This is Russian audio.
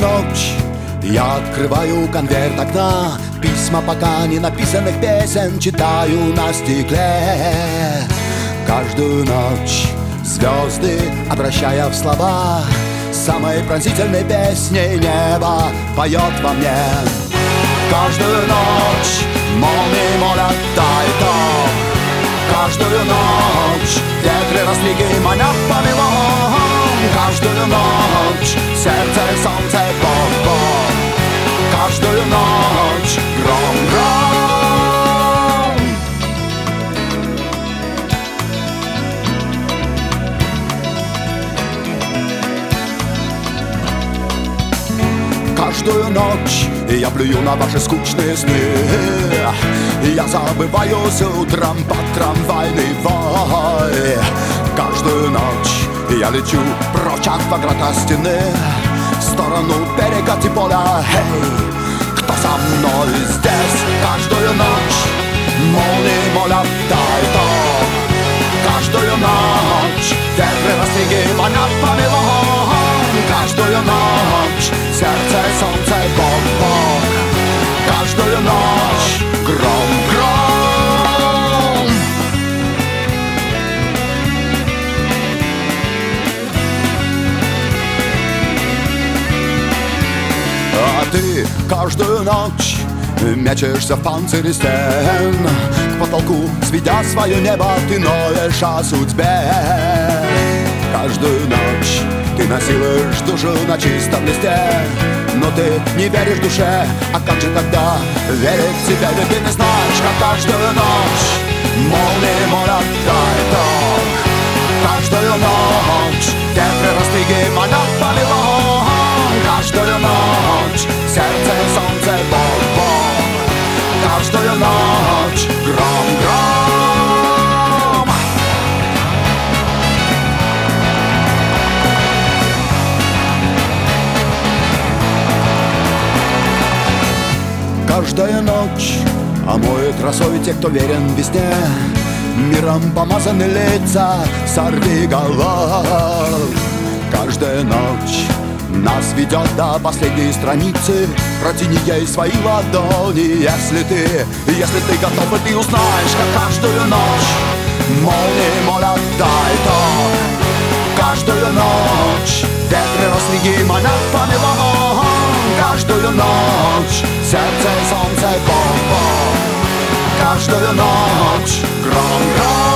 ночь я открываю конверт окна, письма пока не написанных песен читаю на стекле. Каждую ночь звезды, обращая в слова самой пронзительной песни, небо поет во мне. Каждую ночь молнии молят тайто, каждую ночь ветры разлиги манят помелом. Каждую ночь сердце, солнце, Бог, каждую ночь гром, гром. Каждую ночь я плюю на ваши скучные сны, я забываюсь утром под трамвайный вой. Каждую ночь я лечу прочь от квадрата стены в сторону берега поля. Эй, кто со мной здесь? Каждую ночь молнии молят тайто, каждую ночь ветры растриги манят помелом. Каждую ночь сердце, солнце, Бог, каждую ночь гром, гром. А ты каждую ночь мячешься в панцире стен, к потолку сведя свое небо, ты ноешь о судьбе. Каждую ночь ты насилуешь душу на чистом листе, но ты не веришь душе, а как же тогда верить в себя? Ведь ты не знаешь, как каждую ночь молнии молят тайто, каждую ночь ветры растриги манят помелом. Каждую ночь сердце, солнце, Бог, каждую ночь гром, гром. Каждая ночь омоет росой те, кто верен везде, миром помазаны лица сорвиголов. Каждая ночь нас ведет до последней страницы, протяни ей свои ладони, если ты готов, и ты узнаешь, как каждую ночь молнии молят тайто, каждую ночь ветры растриги манят помелом. Каждую ночь сердце, солнце, Бог, каждую ночь гром, гром.